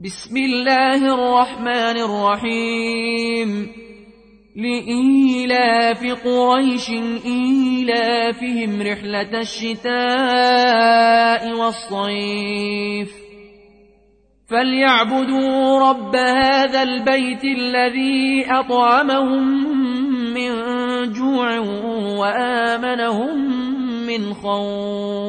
بسم الله الرحمن الرحيم لإيلاف قريش إيلافهم رحلة الشتاء والصيف فليعبدوا رب هذا البيت الذي أطعمهم من جوع وآمنهم من خوف